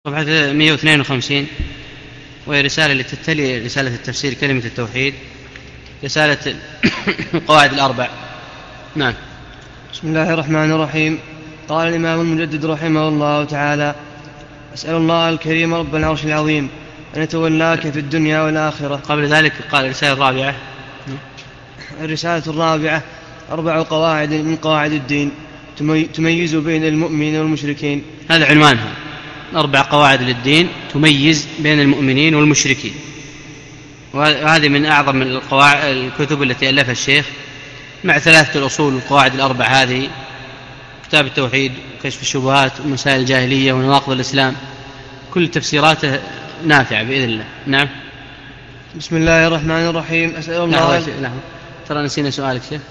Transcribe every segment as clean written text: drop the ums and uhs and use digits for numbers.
صفحة 152 وهي رسالة التي تتلي رسالة التفسير كلمة التوحيد، رسالة القواعد الأربع. نعم. بسم الله الرحمن الرحيم. قال الإمام المجدد رحمه الله تعالى: أسأل الله الكريم رب العرش العظيم أن يتولاك في الدنيا والآخرة. قبل ذلك قال الرسالة الرابعة. الرسالة الرابعة: 4 قواعد من قواعد الدين تميز بين المؤمنين والمشركين. هذا عنوانها، 4 قواعد للدين تميز بين المؤمنين والمشركين. وهذه من أعظم الكتب التي ألفها الشيخ، مع 3 الأصول والقواعد الأربع هذه: كتاب التوحيد وكشف الشبهات ومسائل الجاهلية ونواقض الإسلام، كل تفسيراته نافعة بإذن الله. نعم. بسم الله الرحمن الرحيم. أسأل الله لا. ترى نسينا سؤالك شيخ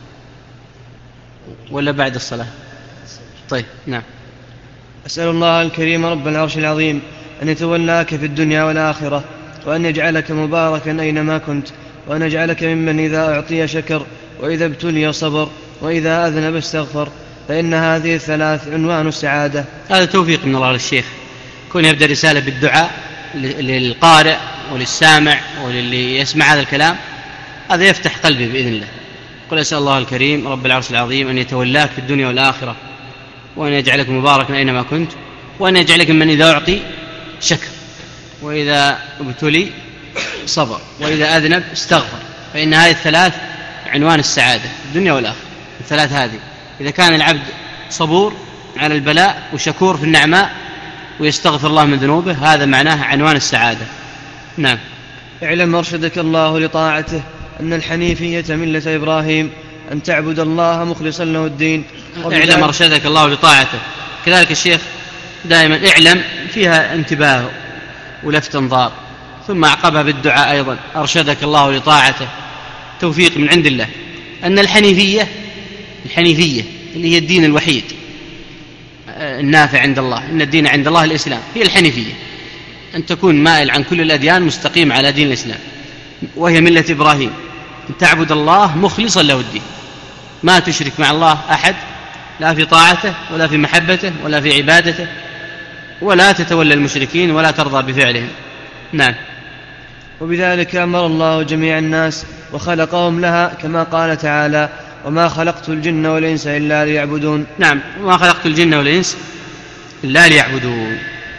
ولا بعد الصلاة؟ طيب. نعم. أسأل الله الكريم رب العرش العظيم أن يتولاك في الدنيا والآخرة، وأن يجعلك مباركا أينما كنت، وأن يجعلك ممن إذا أعطي شكر، وإذا ابتلي صبر، وإذا أذنب استغفر، فإن هذه 3 عنوان السعادة. هذا توفيق من الله للشيخ، كون يبدأ رسالة بالدعاء للقارئ وللسامع وللي يسمع هذا الكلام، هذا يفتح قلبي بإذن الله. قل: أسأل الله الكريم رب العرش العظيم أن يتولاك في الدنيا والآخرة، وأن يجعلك مباركا أينما كنت، وأن يجعلك من إذا أعطي شكر، وإذا ابتلي صبر، وإذا أذنب استغفر، فإن هذه 3 عنوان السعادة الدنيا والآخرة. 3 هذه إذا كان العبد صبور على البلاء وشكور في النعماء ويستغفر الله من ذنوبه، هذا معناه عنوان السعادة. نعم. اعلم أرشدك الله لطاعته أن الحنيفية ملة إبراهيم، أن تعبد الله مخلصا له الدين. اعلم أرشدك الله لطاعته، كذلك الشيخ دائما اعلم فيها انتباه ولفت انظار، ثم أعقبها بالدعاء أيضا: أرشدك الله لطاعته، توفيق من عند الله. أن الحنيفية اللي هي الدين الوحيد النافع عند الله، إن الدين عند الله الإسلام، هي الحنيفية، أن تكون مائل عن كل الأديان مستقيم على دين الإسلام، وهي ملة إبراهيم، أن تعبد الله مخلصا له الدين، ما تشرك مع الله أحد، لا في طاعته ولا في محبته ولا في عبادته، ولا تتولى المشركين ولا ترضى بفعلهم. نعم. وبذلك أمر الله جميع الناس وخلقهم لها، كما قال تعالى: وما خلقت الجن والإنس إلا ليعبدون. نعم، وما خلقت الجن والإنس إلا ليعبدون.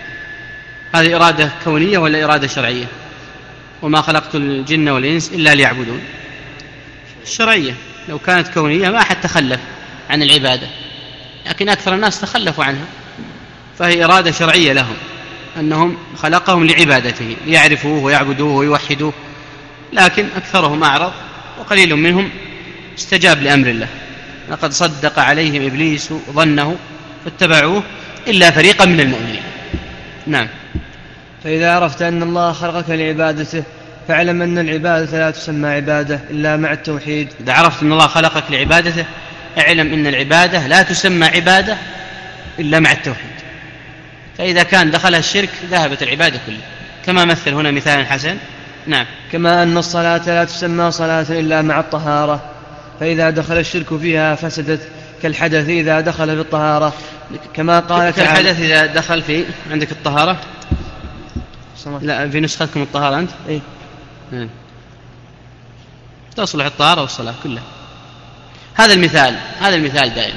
هذه إرادة كونية ولا إرادة شرعية؟ وما خلقت الجن والإنس إلا ليعبدون الشرعية. لو كانت كونية ما أحد تخلف عن العبادة، لكن أكثر الناس تخلفوا عنها، فهي إرادة شرعية لهم، أنهم خلقهم لعبادته، ليعرفوه ويعبدوه ويوحدوه، لكن أكثرهم أعرض وقليل منهم استجاب لأمر الله. لقد صدق عليهم إبليس ظنه فاتبعوه إلا فريقا من المؤمنين. نعم. فإذا عرفت أن الله خلقك لعبادته، فاعلم أن العبادة لا تسمى عبادة إلا مع التوحيد. إذا عرفت أن الله خلقك لعبادته، اعلم أن العبادة لا تسمى عبادة إلا مع التوحيد. فإذا كان دخلها الشرك ذهبت العبادة كلها، كما مثل هنا مثال حسن. نعم. كما أن الصلاة لا تسمى صلاة إلا مع الطهارة، فإذا دخل الشرك فيها فسدت، كالحدث إذا دخل في الطهارة، كما قال تعالى: كالحدث إذا دخل في عندك الطهارة. لا، في نسختكم الطهارة أنت؟ إيه؟ تصلح الطهارة والصلاة كلها. هذا المثال دائما،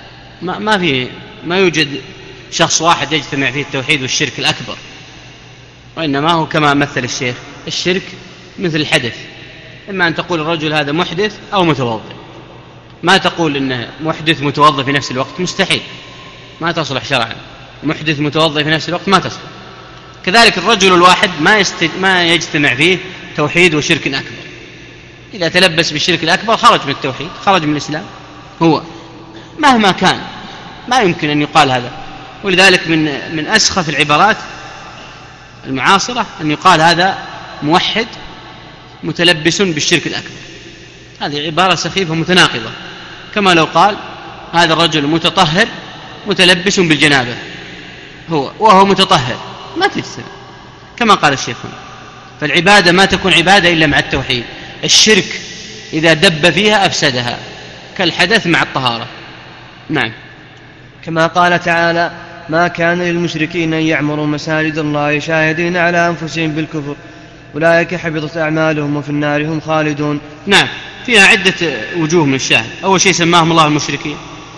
ما يوجد شخص واحد يجتمع فيه التوحيد والشرك الأكبر، وإنما هو كما مثل الشيخ: الشرك مثل الحدث، إما أن تقول الرجل هذا محدث أو متوضئ، ما تقول إنه محدث متوضئ في نفس الوقت، مستحيل، ما تصلح شرعا. محدث متوضئ في نفس الوقت ما تصلح. كذلك الرجل الواحد ما يجتمع فيه توحيد وشرك أكبر. إذا تلبس بالشرك الأكبر خرج من التوحيد، خرج من الإسلام، هو مهما كان ما يمكن أن يقال هذا. ولذلك من أسخف العبارات المعاصرة أن يقال هذا موحد متلبس بالشرك الأكبر. هذه عبارة سخيفة متناقضة، كما لو قال هذا الرجل متطهر متلبس بالجنابة، وهو متطهر، ما تجتمع، كما قال الشيخ هنا. فالعبادة ما تكون عبادة إلا مع التوحيد. الشرك إذا دب فيها أفسدها، كالحدث مع الطهارة. نعم. كما قال تعالى: ما كان للمشركين أن يعمروا مساجد الله شاهدين على أنفسهم بالكفر أولئك حبطت أعمالهم وفي النار هم خالدون. نعم، فيها عدة وجوه من الشاهد. أول شيء سماهم الله المشركين،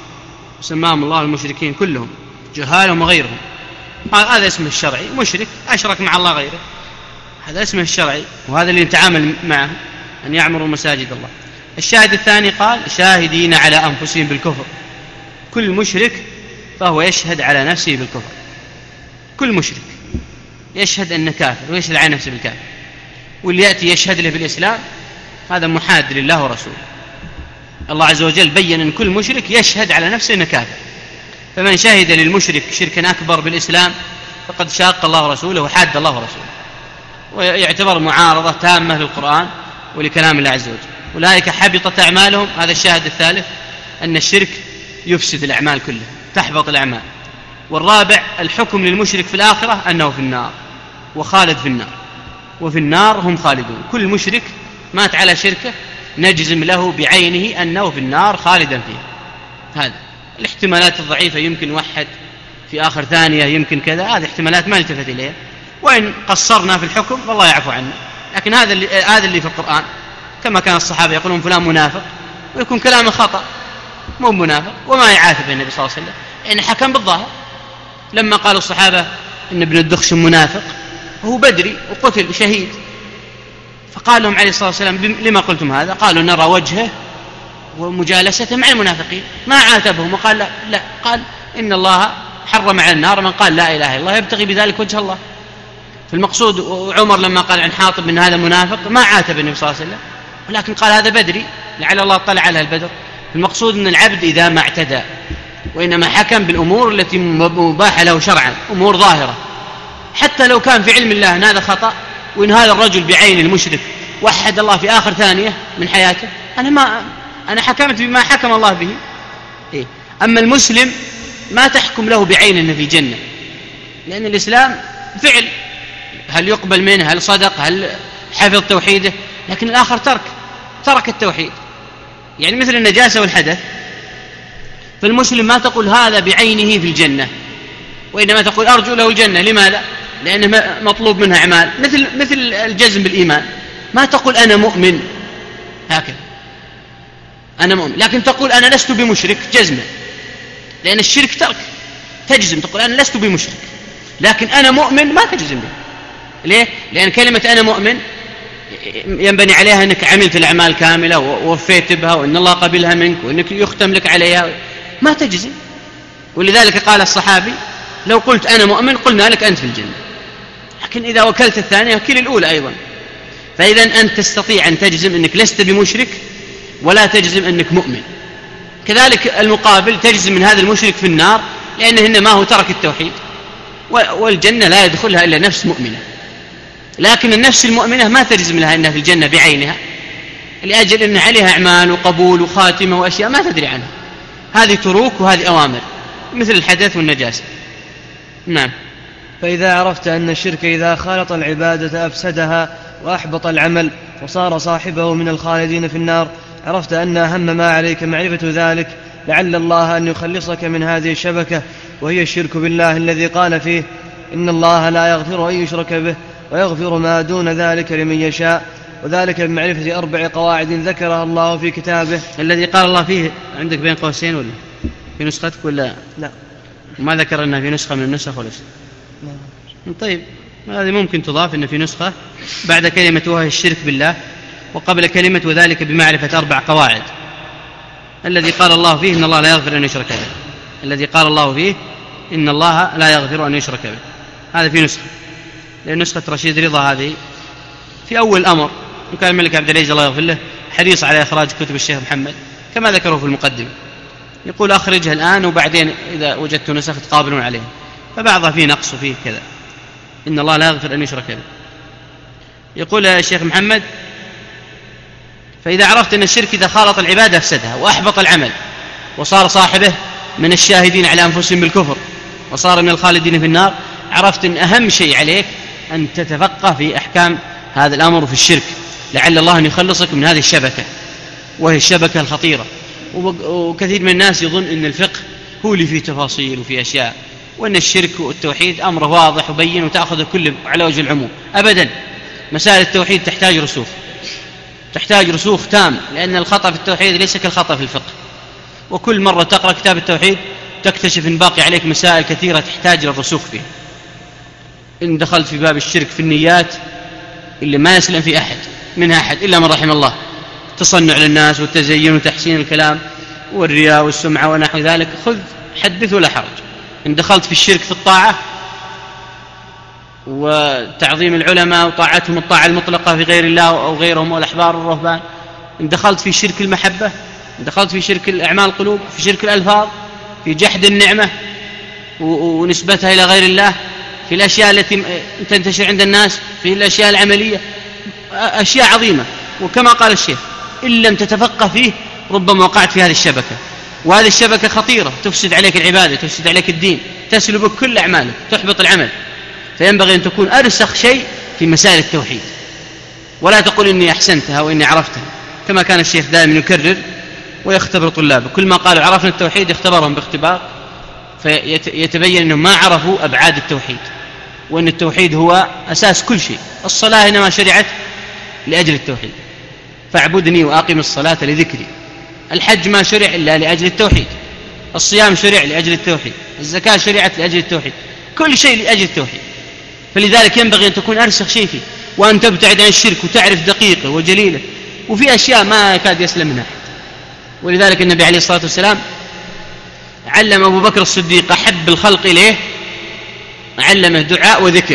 سماهم الله المشركين كلهم، جهالهم وغيرهم، هذا اسمه الشرعي، مشرك أشرك مع الله غيره، هذا اسمه الشرعي، وهذا اللي نتعامل معه، أن يعمروا مساجد الله. الشاهد الثاني قال شاهدين على أنفسهم بالكفر، كل مشرك فهو يشهد على نفسه بالكفر، كل مشرك يشهد أنه كافر ويشهد على نفسه بالكافر، واللي يأتي يشهد له بالإسلام هذا محاد لله ورسوله. الله عز وجل بيّن أن كل مشرك يشهد على نفسه أنه كافر، فمن شهد للمشرك شركا أكبر بالإسلام فقد شاق الله ورسوله وحاد الله ورسوله، ويعتبر معارضة تامة للقرآن ولكلام الله عز وجل. أولئك حبطت أعمالهم، هذا الشاهد الثالث، أن الشرك يفسد الأعمال كلها، تحبط الأعمال. والرابع الحكم للمشرك في الآخرة أنه في النار وخالد في النار، وفي النار هم خالدون. كل مشرك مات على شركه نجزم له بعينه أنه في النار خالدا فيها. هذا الاحتمالات الضعيفة، يمكن وحد في آخر ثانية، يمكن كذا، هذه احتمالات ما نلتفت إليها، وإن قصرنا في الحكم فالله يعفو عنا. لكن هذا اللي في القرآن، كما كان الصحابة يقولون فلان منافق، ويكون كلامه خطأ مو منافق، وما يعاتب النبي صلى الله عليه وسلم، يعني حكم بالظاهر. لما قالوا الصحابة إن ابن الدخش منافق وهو بدري وقتل شهيد، فقال لهم عليه الصلاة والسلام لما قلتم هذا؟ قالوا نرى وجهه ومجالسته مع المنافقين، ما عاتبهم وقال لا، قال إن الله حرم على النار من قال لا إله إلا الله يبتغي بذلك وجه الله. في المقصود، وعمر لما قال عن حاطب من هذا منافق ما عاتب النبي صلى الله عليه وسلم، ولكن قال هذا بدري لعل الله اطلع على البدر. في المقصود أن العبد إذا ما اعتدى وإنما حكم بالأمور التي مباحة له شرعا، أمور ظاهرة، حتى لو كان في علم الله أن هذا خطأ، وإن هذا الرجل بعين المشرك وحد الله في آخر ثانية من حياته، أنا حكمت بما حكم الله به. أما المسلم ما تحكم له بعين أنه في جنة، لأن الإسلام فعل، هل يقبل منه، هل صدق، هل حفظ توحيده، لكن الآخر ترك التوحيد، يعني مثل النجاسة والحدث. فالمسلم ما تقول هذا بعينه في الجنة، وإنما تقول أرجو له الجنة. لماذا؟ لأنه مطلوب منها أعمال، مثل الجزم بالإيمان، ما تقول أنا مؤمن هكذا، أنا مؤمن، لكن تقول أنا لست بمشرك جزمة، لأن الشرك ترك، تجزم تقول أنا لست بمشرك، لكن أنا مؤمن ما تجزم به. ليه؟ لأن كلمة أنا مؤمن ينبني عليها أنك عملت الأعمال كاملة ووفيت بها، وأن الله قبلها منك، وأنك يختم لك عليها، ما تجزم. ولذلك قال الصحابي لو قلت أنا مؤمن قلنا لك أنت في الجنة، لكن إذا وكلت الثانية وكل الأولى أيضا. فإذا أنت تستطيع أن تجزم أنك لست بمشرك، ولا تجزم أنك مؤمن. كذلك المقابل تجزم من هذا المشرك في النار، لأنه إنما هو ترك التوحيد، والجنة لا يدخلها إلا نفس مؤمنة. لكن النفس المؤمنة ما تجزم لها أنها في الجنة بعينها، لأجل أن عليها أعمال وقبول وخاتمة وأشياء ما تدري عنها، هذه تروك وهذه أوامر، مثل الحدث والنجاسة. نعم. فإذا عرفت أن الشرك إذا خالط العبادة أفسدها وأحبط العمل وصار صاحبه من الخالدين في النار، عرفت أن أهم ما عليك معرفة ذلك، لعل الله أن يخلصك من هذه الشبكة، وهي الشرك بالله الذي قال فيه إن الله لا يغفر أن يشرك به ويغفر ما دون ذلك لمن يشاء، وذلك بمعرفة 4 قواعد ذكرها الله في كتابه. الذي قال الله فيه عندك بين قوسين ولا في نسختك ولا لا؟ ما ذكر أنها في نسخة من النسخ ولا لا؟ طيب، هذه ممكن تضاف أن في نسخة بعد كلمة وهي الشرك بالله، وقبل كلمة وذلك بمعرفة 4 قواعد. الذي قال الله فيه إن الله لا يغفر أن يشرك به، الذي قال الله فيه إن الله لا يغفر أن يشرك به، هذا في نسخة، لأن نسخة رشيد رضا هذه في أول الأمر، وكان الملك عبد العزيز الله يغفر له حريص على إخراج كتب الشيخ محمد كما ذكره في المقدمة، يقول أخرجها الآن وبعدين إذا وجدت نسخ تقابلون عليها، فبعضها فيه نقص وفيه كذا، إن الله لا يغفر أن يشرك به. يقول الشيخ محمد فإذا عرفت أن الشرك إذا خالط العبادة أفسدها وأحبط العمل وصار صاحبه من الشاهدين على أنفسهم بالكفر وصار من الخالدين في النار، عرفت أن أهم شيء عليك أن تتفقه في أحكام هذا الأمر في الشرك، لعل الله أن يخلصك من هذه الشبكة، وهي الشبكة الخطيرة. وكثير من الناس يظن أن الفقه هو اللي فيه تفاصيل وفيه أشياء، وأن الشرك والتوحيد أمره واضح وبين وتأخذ كله على وجه العموم. أبدا، مسائل التوحيد تحتاج رسوخ تام، لأن الخطأ في التوحيد ليس كالخطأ في الفقه. وكل مرة تقرأ كتاب التوحيد تكتشف أن باقي عليك مسائل كثيرة تحتاج للرسوخ فيها. إن دخلت في باب الشرك في النيات اللي ما يسلم في أحد منها أحد إلا من رحم الله، تصنع للناس والتزين وتحسين الكلام والرياء والسمعة ونحو ذلك، خذ حدث ولا حرج. إن دخلت في الشرك في الطاعة وتعظيم العلماء وطاعتهم الطاعة المطلقة في غير الله أو غيرهم والأحبار والرهبان، إن دخلت في شرك المحبة، إن دخلت في شرك الأعمال القلوب، في شرك الألفاظ، في جحد النعمة ونسبتها إلى غير الله، في الأشياء التي تنتشر عند الناس، في الأشياء العملية، أشياء عظيمة. وكما قال الشيخ إن لم تتفقه فيه ربما وقعت في هذه الشبكة، وهذه الشبكة خطيرة، تفسد عليك العبادة، تفسد عليك الدين، تسلبك كل أعمالك، تحبط العمل. فينبغي أن تكون أرسخ شيء في مسائل التوحيد، ولا تقول إني أحسنتها وإني عرفتها، كما كان الشيخ دائما يكرر ويختبر طلابه. كل ما قالوا عرفنا التوحيد اختبرهم باختبار، فيتبين أنهم ما عرفوا أبعاد التوحيد، وأن التوحيد هو أساس كل شيء. الصلاة إنما شرعت لأجل التوحيد، فاعبدني وأقم الصلاة لذكري. الحج ما شرع إلا لأجل التوحيد، الصيام شرع لأجل التوحيد، الزكاة شرعت لأجل التوحيد، كل شيء لأجل التوحيد. فلذلك ينبغي أن تكون أرسخ شيء فيه، وأن تبتعد عن الشرك وتعرف دقيقه وجليله، وفي أشياء ما يكاد يسلم منها أحد. ولذلك النبي عليه الصلاة والسلام علم أبو بكر الصديق أحب الخلق إليه، علمه دعاء وذكر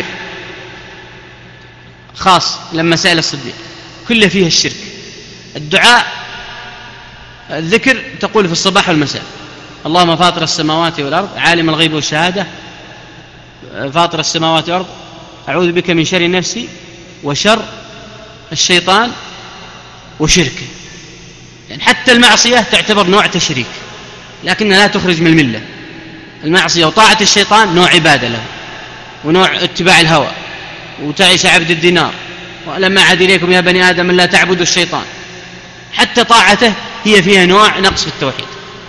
خاص لما سأل الصديق، كل فيها الشرك. الدعاء الذكر تقول في الصباح والمساء اللهم فاطر السماوات والأرض عالم الغيب والشهادة، فاطر السماوات والأرض أعوذ بك من شر نفسي وشر الشيطان وشركه. يعني حتى المعصية تعتبر نوع تشريك، لكنها لا تخرج من الملة. المعصية وطاعة الشيطان نوع عبادة له، ونوع اتباع الهوى، وتعيش عبد الدينار، ولما عاد إليكم يا بني آدم لا تعبدوا الشيطان. حتى طاعته هي فيها نوع نقص في التوحيد.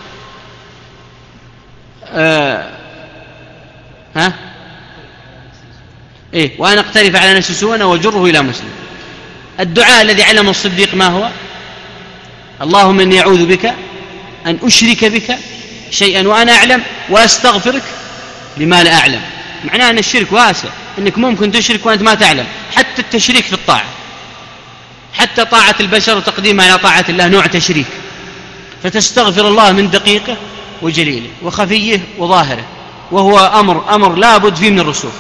وأن أقترف على نفسي سوءا وجره إلى مسلم. الدعاء الذي علمه الصديق ما هو؟ اللهم إني أعوذ بك أن أشرك بك شيئا وأنا أعلم وأستغفرك لما لا أعلم. معناه أن الشرك واسع، أنك ممكن تشرك وأنت ما تعلم. حتى التشريك في الطاعة، حتى طاعة البشر وتقديمها على طاعة الله نوع تشريك، فتستغفر الله من دقيقه وجليله وخفيه وظاهره، وهو أمر لا بد فيه من الرسوخ.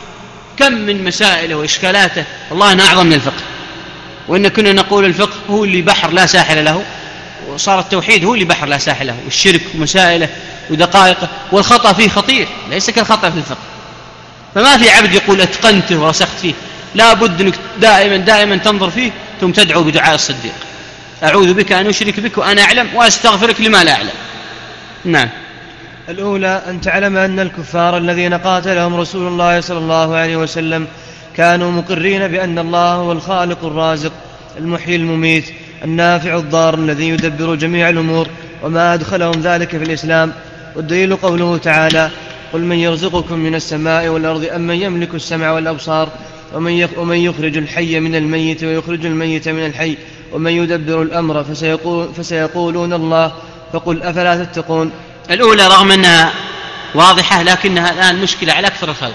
كم من مسائله وإشكالاته الله أعظم من الفقه. وإن كنا نقول الفقه هو اللي بحر لا ساحل له، وصار التوحيد هو اللي بحر لا ساحل له، والشرك ومسائله ودقائقه، والخطأ فيه خطير ليس كالخطأ في الفقه. فما في عبد يقول أتقنته ورسخت فيه، لا بد أنك دائما تنظر فيه ثم تدعو بدعاء الصديق أعوذ بك أن أشرك بك وأنا أعلم وأستغفرك لما لا أعلم. نعم. الأولى أن تعلم أن الكفار الذين قاتلهم رسول الله صلى الله عليه وسلم كانوا مقرين بأن الله هو الخالق الرازق المحيي المميت النافع الضار الذي يدبر جميع الأمور، وما أدخلهم ذلك في الإسلام. والدليل قوله تعالى قل من يرزقكم من السماء والأرض أمن يملك السمع والأبصار ومن يخرج الحي من الميت ويخرج الميت من الحي ومن يدبر الأمر فسيقولون الله فقل أفلا تتقون. الأولى رغم أنها واضحة لكنها الآن مشكلة على أكثر الخلق.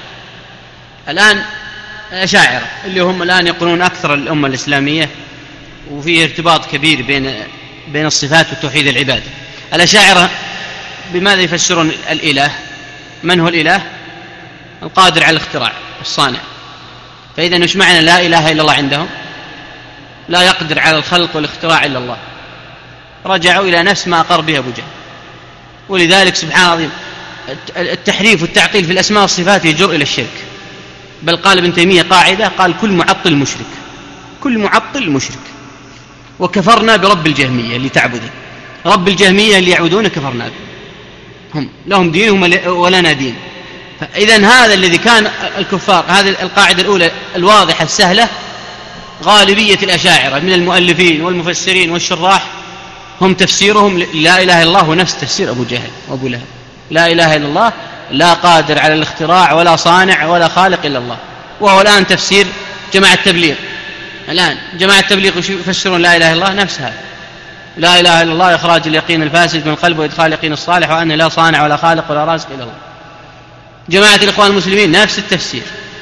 الآن الأشاعرة اللي هم الآن يقولون أكثر الأمة الإسلامية، وفيه ارتباط كبير بين الصفات والتوحيد العبادة. الأشاعرة بماذا يفسرون الإله؟ من هو الإله؟ القادر على الاختراع الصانع. فإذا مش معنى لا إله إلا الله عندهم؟ لا يقدر على الخلق والاختراع إلا الله. رجعوا إلى نفس ما أقر به أبو جهل. ولذلك سبحان الله التحريف والتعطيل في الأسماء والصفات يجر إلى الشرك. بل قال ابن تيمية قاعدة، قال كل معطل مشرك، كل معطل مشرك. وكفرنا برب الجهمية اللي تعبده، رب الجهمية اللي يعبدون كفرنا به، هم لهم دينهم ولنا دين. فإذا هذا الذي كان الكفار، هذه القاعدة الأولى الواضحة السهلة، غالبية الأشاعرة من المؤلفين والمفسرين والشراح هم تفسيرهم لا إله إلا الله ونفس تفسير أبو جهل وأبو لهب. لا إله إلا الله لا قادر على الاختراع ولا صانع ولا خالق إلا الله. وهو الآن تفسير جماعة التبليغ. الآن جماعة التبليغ يفسرون لا إله إلا الله نفسها، لا إله إلا الله إخراج اليقين الفاسد من القلب وإدخال اليقين الصالح، وأن لا صانع ولا خالق ولا رازق إلا الله. جماعة الإخوان المسلمين نفس التفسير.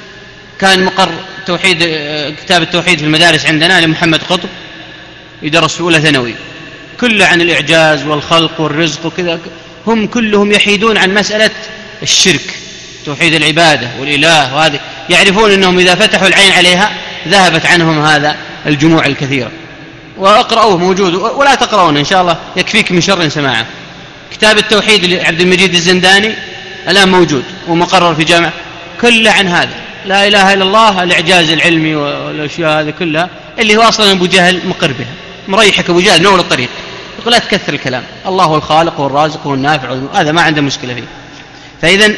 كان مقر توحيد كتاب التوحيد في المدارس عندنا لمحمد قطب، يدرس في أولى ثانوي، كله عن الإعجاز والخلق والرزق وكذا. هم كلهم يحيدون عن مسألة الشرك، توحيد العبادة والإله، وهذه يعرفون أنهم إذا فتحوا العين عليها ذهبت عنهم هذا الجموع الكثيرة. وأقرأوه موجود، ولا تقرؤون إن شاء الله يكفيك من شر سماعه. كتاب التوحيد لعبد المجيد الزنداني الآن موجود ومقرر في جامعة، كله عن هذا، لا إله إلا الله، الإعجاز العلمي والأشياء هذه كلها اللي هو أصلا أبو جهل مقر بها، مريحك أبو جهل من أول الطريق، يقول لا تكثر الكلام، الله هو الخالق والرازق هو النافع، هذا ما عنده مشكلة فيه. فإذا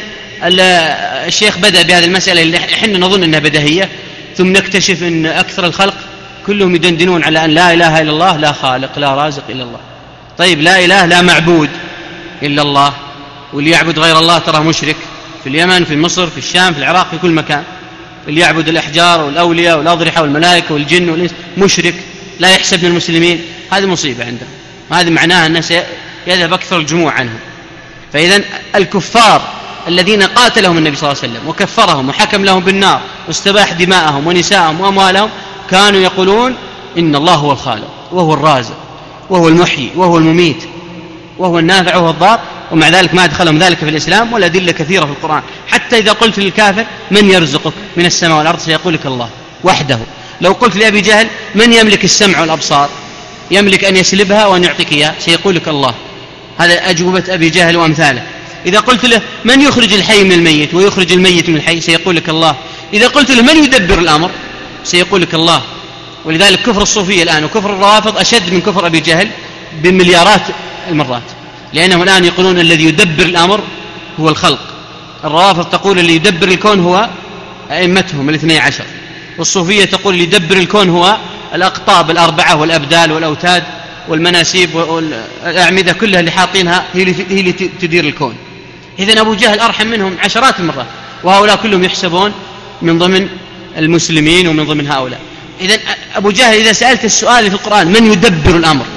الشيخ بدأ بهذه المسألة اللي احنا نظن أنها بديهية، ثم نكتشف أن أكثر الخلق كلهم يدندنون على أن لا إله إلا الله، لا خالق لا رازق إلا الله. طيب لا إله لا معبود إلا الله، واللي يعبد غير الله ترى مشرك، في اليمن في مصر في الشام في العراق في كل مكان. اللي يعبد الأحجار والأولياء والأضرحة والملائكة والجن والإنس مشرك، لا يحسب من المسلمين، هذه مصيبة عندهم. هذا معناها أن يذهب أكثر الجموع عنهم. فإذا الكفار الذين قاتلهم النبي صلى الله عليه وسلم وكفرهم وحكم لهم بالنار واستباح دماءهم ونساءهم وأموالهم، كانوا يقولون إن الله هو الخالق وهو الرازق وهو المحيي وهو المميت وهو النافع وهو الضار، ومع ذلك ما أدخلهم ذلك في الإسلام، والأدلة كثيرة في القرآن. حتى إذا قلت للكافر من يرزقك من السماء والأرض سيقول لك الله وحده. لو قلت لأبي جهل من يملك السمع والأبصار، يملك أن يسلبها وأن يعطيك إياه، سيقول لك الله. هذا أجوبة أبي جهل وأمثاله. إذا قلت له من يخرج الحي من الميت ويخرج الميت من الحي، سيقول لك الله. إذا قلت له من يدبر الأمر، سيقول لك الله. ولذلك كفر الصوفية الآن وكفر الروافض أشد من كفر أبي جهل بمليارات المرات، لأنهم الآن يقولون الذي يدبر الأمر هو الخلق. الروافض تقول اللي يدبر الكون هو أئمتهم 12، والصوفية تقول اللي يدبر الكون هو الأقطاب 4 والأبدال والأوتاد والمناسيب والأعمدة كلها اللي حاطينها هي اللي تدير الكون. إذن أبو جهل أرحم منهم عشرات المرات، وهؤلاء كلهم يحسبون من ضمن المسلمين ومن ضمن هؤلاء. إذن أبو جهل إذا سألت السؤال في القرآن من يدبر الأمر،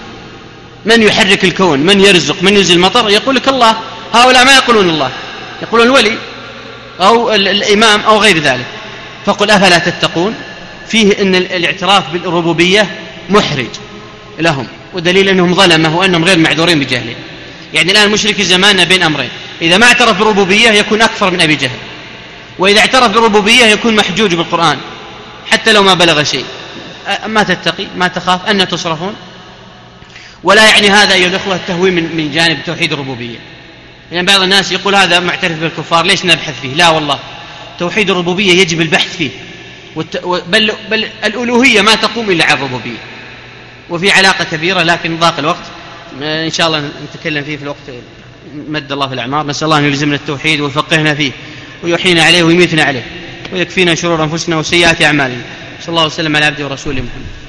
من يحرك الكون، من يرزق، من ينزل المطر، يقول لك الله. هؤلاء ما يقولون الله، يقولون الولي أو الإمام أو غير ذلك. فقل أفلا تتقون. فيه أن الاعتراف بالربوبية محرج لهم، ودليل أنهم ظلمه وأنهم غير معذورين بجهلهم. يعني الآن مشرك زماننا بين أمرين، إذا ما اعترف بالربوبية يكون أكثر من أبي جهل، وإذا اعترف بالربوبية يكون محجوج بالقرآن حتى لو ما بلغ شيء. ما تتقي ما تخاف أن تصرفون. ولا يعني هذا أيها الأخوة التهوين من جانب توحيد الربوبية. يعني بعض الناس يقول هذا معترف بالكفار ليش نبحث فيه؟ لا والله، توحيد الربوبية يجب البحث فيه، بل الألوهية ما تقوم إلا على الربوبية، وفي علاقة كبيرة، لكن ضاق الوقت إن شاء الله نتكلم فيه في الوقت مد الله في الأعمار. نسأل الله أن يلزمنا التوحيد ويفقهنا فيه ويحيينا عليه ويميتنا عليه ويكفينا شرور أنفسنا وسيئات أعمالنا. صلى الله وسلم على عبده ورسوله محمد.